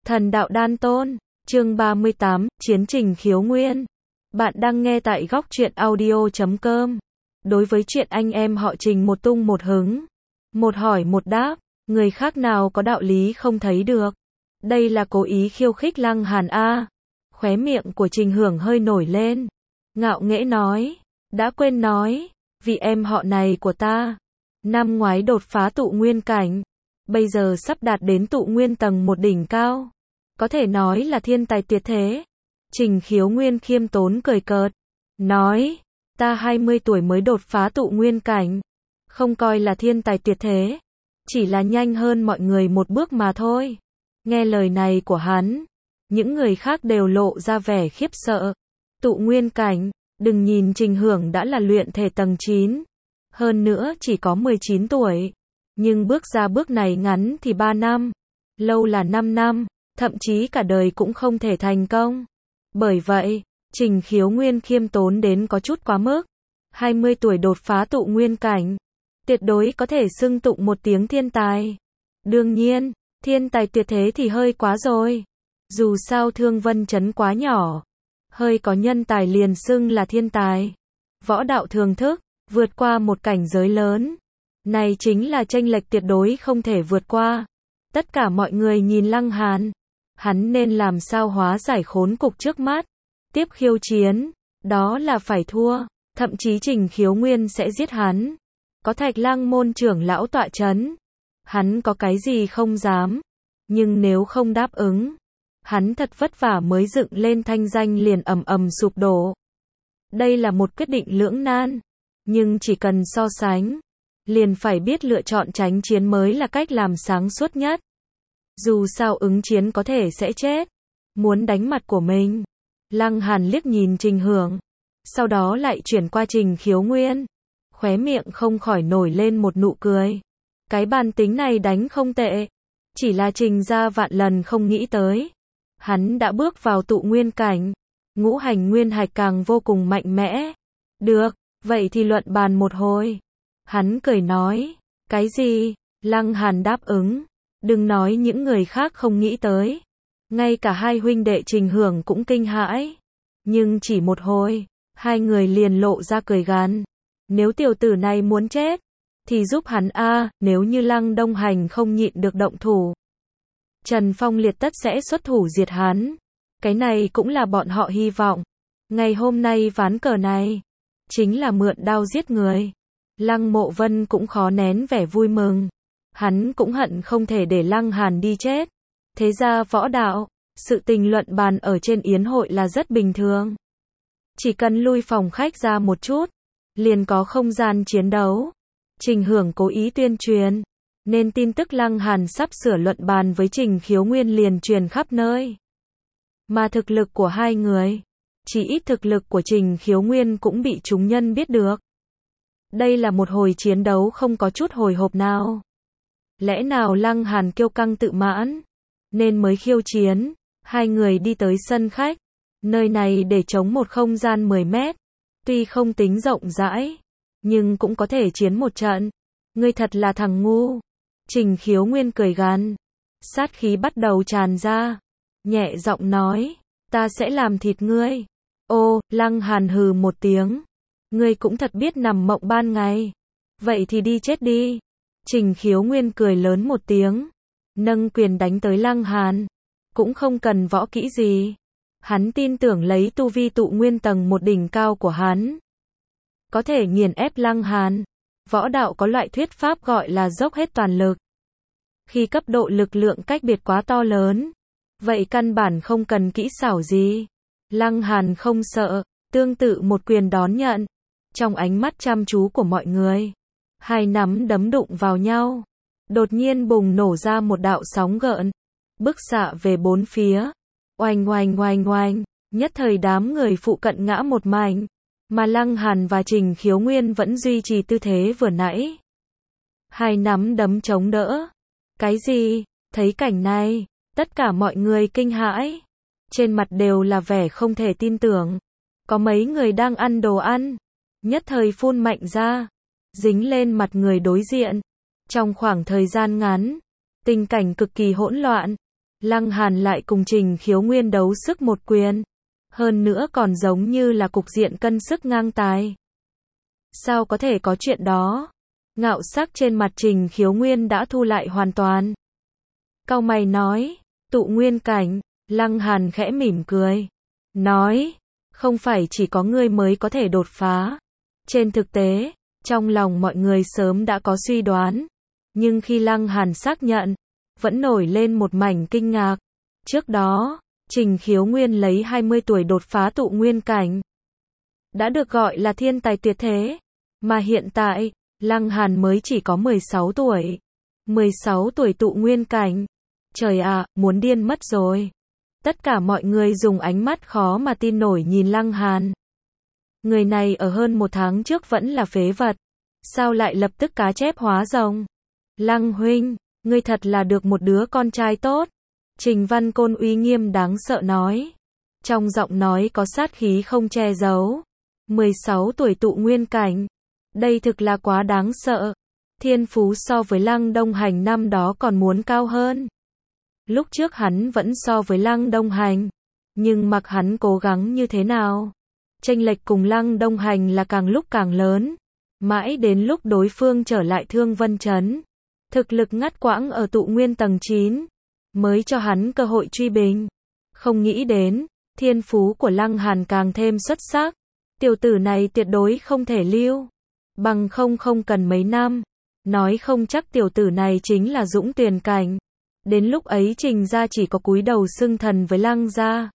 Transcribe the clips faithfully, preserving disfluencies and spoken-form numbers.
Thần đạo đan tôn, chương ba mươi tám, Chiến trình khiếu nguyên. Bạn đang nghe tại góc truyện audio chấm com. Đối với chuyện anh em họ Trình một tung một hứng, một hỏi một đáp, người khác nào có đạo lý không thấy được. Đây là cố ý khiêu khích Lăng Hàn a. Khóe miệng của Trình Hưởng hơi nổi lên, ngạo nghễ nói, đã quên nói, vì em họ này của ta, năm ngoái đột phá tụ nguyên cảnh, bây giờ sắp đạt đến tụ nguyên tầng một đỉnh cao, có thể nói là thiên tài tuyệt thế. Trình Khiếu Nguyên khiêm tốn cười cợt, nói, ta hai mươi tuổi mới đột phá tụ nguyên cảnh, không coi là thiên tài tuyệt thế, chỉ là nhanh hơn mọi người một bước mà thôi. Nghe lời này của hắn, những người khác đều lộ ra vẻ khiếp sợ. Tụ nguyên cảnh, đừng nhìn Trình Hưởng đã là luyện thể tầng chín, hơn nữa chỉ có mười chín tuổi, nhưng bước ra bước này ngắn thì ba năm, lâu là năm năm, thậm chí cả đời cũng không thể thành công. Bởi vậy, Trình Khiếu Nguyên khiêm tốn đến có chút quá mức. hai mươi tuổi đột phá tụ nguyên cảnh, tuyệt đối có thể xưng tụng một tiếng thiên tài. Đương nhiên, thiên tài tuyệt thế thì hơi quá rồi. Dù sao Thương Vân Trấn quá nhỏ, hơi có nhân tài liền xưng là thiên tài. Võ đạo thường thức, vượt qua một cảnh giới lớn, này chính là chênh lệch tuyệt đối không thể vượt qua. Tất cả mọi người nhìn Lăng Hàn, hắn nên làm sao hóa giải khốn cục trước mắt. Tiếp khiêu chiến, đó là phải thua, thậm chí Trình Khiếu Nguyên sẽ giết hắn. Có Thạch Lăng môn trưởng lão tọa chấn, hắn có cái gì không dám, nhưng nếu không đáp ứng, hắn thật vất vả mới dựng lên thanh danh liền ầm ầm sụp đổ. Đây là một quyết định lưỡng nan, nhưng chỉ cần so sánh, liền phải biết lựa chọn tránh chiến mới là cách làm sáng suốt nhất. Dù sao ứng chiến có thể sẽ chết, muốn đánh mặt của mình. Lăng Hàn liếc nhìn Trình Hưởng, sau đó lại chuyển qua Trình Khiếu Nguyên, khóe miệng không khỏi nổi lên một nụ cười. Cái bản tính này đánh không tệ, chỉ là Trình gia vạn lần không nghĩ tới, hắn đã bước vào tụ nguyên cảnh, ngũ hành nguyên hạch càng vô cùng mạnh mẽ. Được, vậy thì luận bàn một hồi. Hắn cười nói, cái gì? Lăng Hàn đáp ứng, đừng nói những người khác không nghĩ tới, ngay cả hai huynh đệ Trình Hưởng cũng kinh hãi. Nhưng chỉ một hồi, hai người liền lộ ra cười gằn. Nếu tiểu tử này muốn chết, thì giúp hắn a, nếu như Lăng Đông Hành không nhịn được động thủ, Trần Phong Liệt tất sẽ xuất thủ diệt hắn. Cái này cũng là bọn họ hy vọng. Ngày hôm nay ván cờ này, chính là mượn đao giết người. Lăng Mộ Vân cũng khó nén vẻ vui mừng. Hắn cũng hận không thể để Lăng Hàn đi chết. Thế ra võ đạo, sự tình luận bàn ở trên yến hội là rất bình thường. Chỉ cần lui phòng khách ra một chút, liền có không gian chiến đấu. Trình Hưởng cố ý tuyên truyền, nên tin tức Lăng Hàn sắp sửa luận bàn với Trình Khiếu Nguyên liền truyền khắp nơi. Mà thực lực của hai người, chỉ ít thực lực của Trình Khiếu Nguyên cũng bị chúng nhân biết được. Đây là một hồi chiến đấu không có chút hồi hộp nào. Lẽ nào Lăng Hàn kiêu căng tự mãn, nên mới khiêu chiến. Hai người đi tới sân khách, nơi này để trống một không gian mười mét, tuy không tính rộng rãi, nhưng cũng có thể chiến một trận. Ngươi thật là thằng ngu. Trình Khiếu Nguyên cười gằn, sát khí bắt đầu tràn ra, nhẹ giọng nói, ta sẽ làm thịt ngươi. Ô, Lăng Hàn hừ một tiếng, ngươi cũng thật biết nằm mộng ban ngày, vậy thì đi chết đi. Trình Khiếu Nguyên cười lớn một tiếng, nâng quyền đánh tới Lăng Hàn, cũng không cần võ kỹ gì, hắn tin tưởng lấy tu vi tụ nguyên tầng một đỉnh cao của hắn, có thể nghiền ép Lăng Hàn. Võ đạo có loại thuyết pháp gọi là dốc hết toàn lực. Khi cấp độ lực lượng cách biệt quá to lớn, vậy căn bản không cần kỹ xảo gì. Lăng Hàn không sợ, tương tự một quyền đón nhận. Trong ánh mắt chăm chú của mọi người, hai nắm đấm đụng vào nhau, đột nhiên bùng nổ ra một đạo sóng gợn, bức xạ về bốn phía. Oanh oanh oanh oanh, nhất thời đám người phụ cận ngã một mảnh. Mà Lăng Hàn và Trình Khiếu Nguyên vẫn duy trì tư thế vừa nãy. Hai nắm đấm chống đỡ. Cái gì? Thấy cảnh này, tất cả mọi người kinh hãi. Trên mặt đều là vẻ không thể tin tưởng. Có mấy người đang ăn đồ ăn, nhất thời phun mạnh ra, dính lên mặt người đối diện. Trong khoảng thời gian ngắn, tình cảnh cực kỳ hỗn loạn. Lăng Hàn lại cùng Trình Khiếu Nguyên đấu sức một quyền. Hơn nữa còn giống như là cục diện cân sức ngang tài. Sao có thể có chuyện đó? Ngạo sắc trên mặt Trình Khiếu Nguyên đã thu lại hoàn toàn. Cau mày nói, tụ nguyên cảnh. Lăng Hàn khẽ mỉm cười. Nói, không phải chỉ có ngươi mới có thể đột phá. Trên thực tế, trong lòng mọi người sớm đã có suy đoán. Nhưng khi Lăng Hàn xác nhận, vẫn nổi lên một mảnh kinh ngạc. Trước đó, Trình Khiếu Nguyên lấy hai mươi tuổi đột phá tụ nguyên cảnh. Đã được gọi là thiên tài tuyệt thế. Mà hiện tại, Lăng Hàn mới chỉ có mười sáu tuổi. mười sáu tuổi tụ nguyên cảnh. Trời ạ, muốn điên mất rồi. Tất cả mọi người dùng ánh mắt khó mà tin nổi nhìn Lăng Hàn. Người này ở hơn một tháng trước vẫn là phế vật. Sao lại lập tức cá chép hóa rồng? Lăng huynh, ngươi thật là được một đứa con trai tốt. Trình Văn Côn uy nghiêm đáng sợ nói. Trong giọng nói có sát khí không che giấu. mười sáu tuổi tụ nguyên cảnh. Đây thực là quá đáng sợ. Thiên phú so với Lăng Đông Hành năm đó còn muốn cao hơn. Lúc trước hắn vẫn so với Lăng Đông Hành. Nhưng mặc hắn cố gắng như thế nào, chênh lệch cùng Lăng Đông Hành là càng lúc càng lớn. Mãi đến lúc đối phương trở lại Thương Vân Trấn, thực lực ngắt quãng ở tụ nguyên tầng chín, mới cho hắn cơ hội truy bình. Không nghĩ đến, thiên phú của Lăng Hàn càng thêm xuất sắc. Tiểu tử này tuyệt đối không thể lưu. Bằng không không cần mấy năm. Nói không chắc tiểu tử này chính là Dũng Tuyền cảnh. Đến lúc ấy Trình gia chỉ có cúi đầu xưng thần với Lăng gia.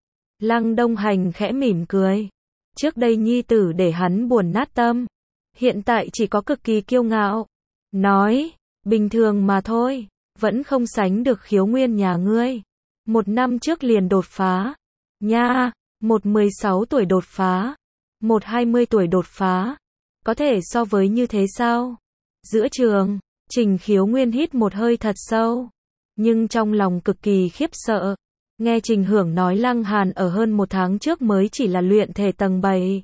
Lăng Đông Hành khẽ mỉm cười. Trước đây nhi tử để hắn buồn nát tâm. Hiện tại chỉ có cực kỳ kiêu ngạo. Nói, bình thường mà thôi. Vẫn không sánh được Khiếu Nguyên nhà ngươi. Một năm trước liền đột phá. Nha, một mười sáu tuổi đột phá. Một hai mươi tuổi đột phá. Có thể so với như thế sao? Giữa trường, Trình Khiếu Nguyên hít một hơi thật sâu. Nhưng trong lòng cực kỳ khiếp sợ. Nghe Trình Hưởng nói Lăng Hàn ở hơn một tháng trước mới chỉ là luyện thể tầng bảy.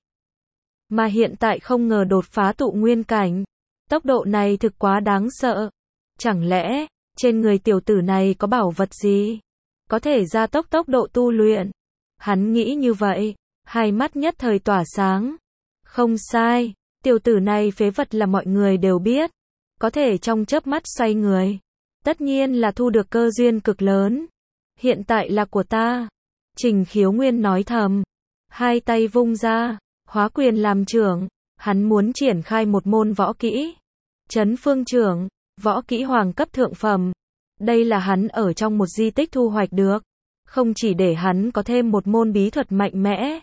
Mà hiện tại không ngờ đột phá tụ nguyên cảnh. Tốc độ này thực quá đáng sợ. Chẳng lẽ, trên người tiểu tử này có bảo vật gì? Có thể gia tốc tốc độ tu luyện. Hắn nghĩ như vậy, hai mắt nhất thời tỏa sáng. Không sai, tiểu tử này phế vật là mọi người đều biết. Có thể trong chớp mắt xoay người. Tất nhiên là thu được cơ duyên cực lớn. Hiện tại là của ta. Trình Khiếu Nguyên nói thầm. Hai tay vung ra, hóa quyền làm trưởng. Hắn muốn triển khai một môn võ kỹ. Trấn Phương Trưởng, võ kỹ hoàng cấp thượng phẩm. Đây là hắn ở trong một di tích thu hoạch được. Không chỉ để hắn có thêm một môn bí thuật mạnh mẽ.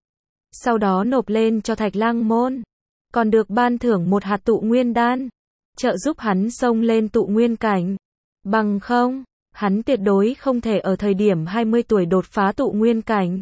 Sau đó nộp lên cho Thạch Lăng môn. Còn được ban thưởng một hạt tụ nguyên đan. Trợ giúp hắn xông lên tụ nguyên cảnh. Bằng không, hắn tuyệt đối không thể ở thời điểm hai mươi tuổi đột phá tụ nguyên cảnh.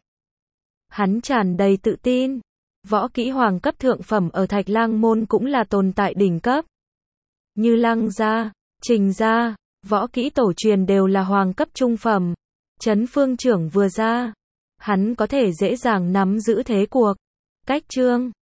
Hắn tràn đầy tự tin. Võ kỹ hoàng cấp thượng phẩm ở Thạch Lăng môn cũng là tồn tại đỉnh cấp. Như Lăng gia, Trình gia, võ kỹ tổ truyền đều là hoàng cấp trung phẩm. Trấn Phương Trưởng vừa ra, hắn có thể dễ dàng nắm giữ thế cuộc. Cách chương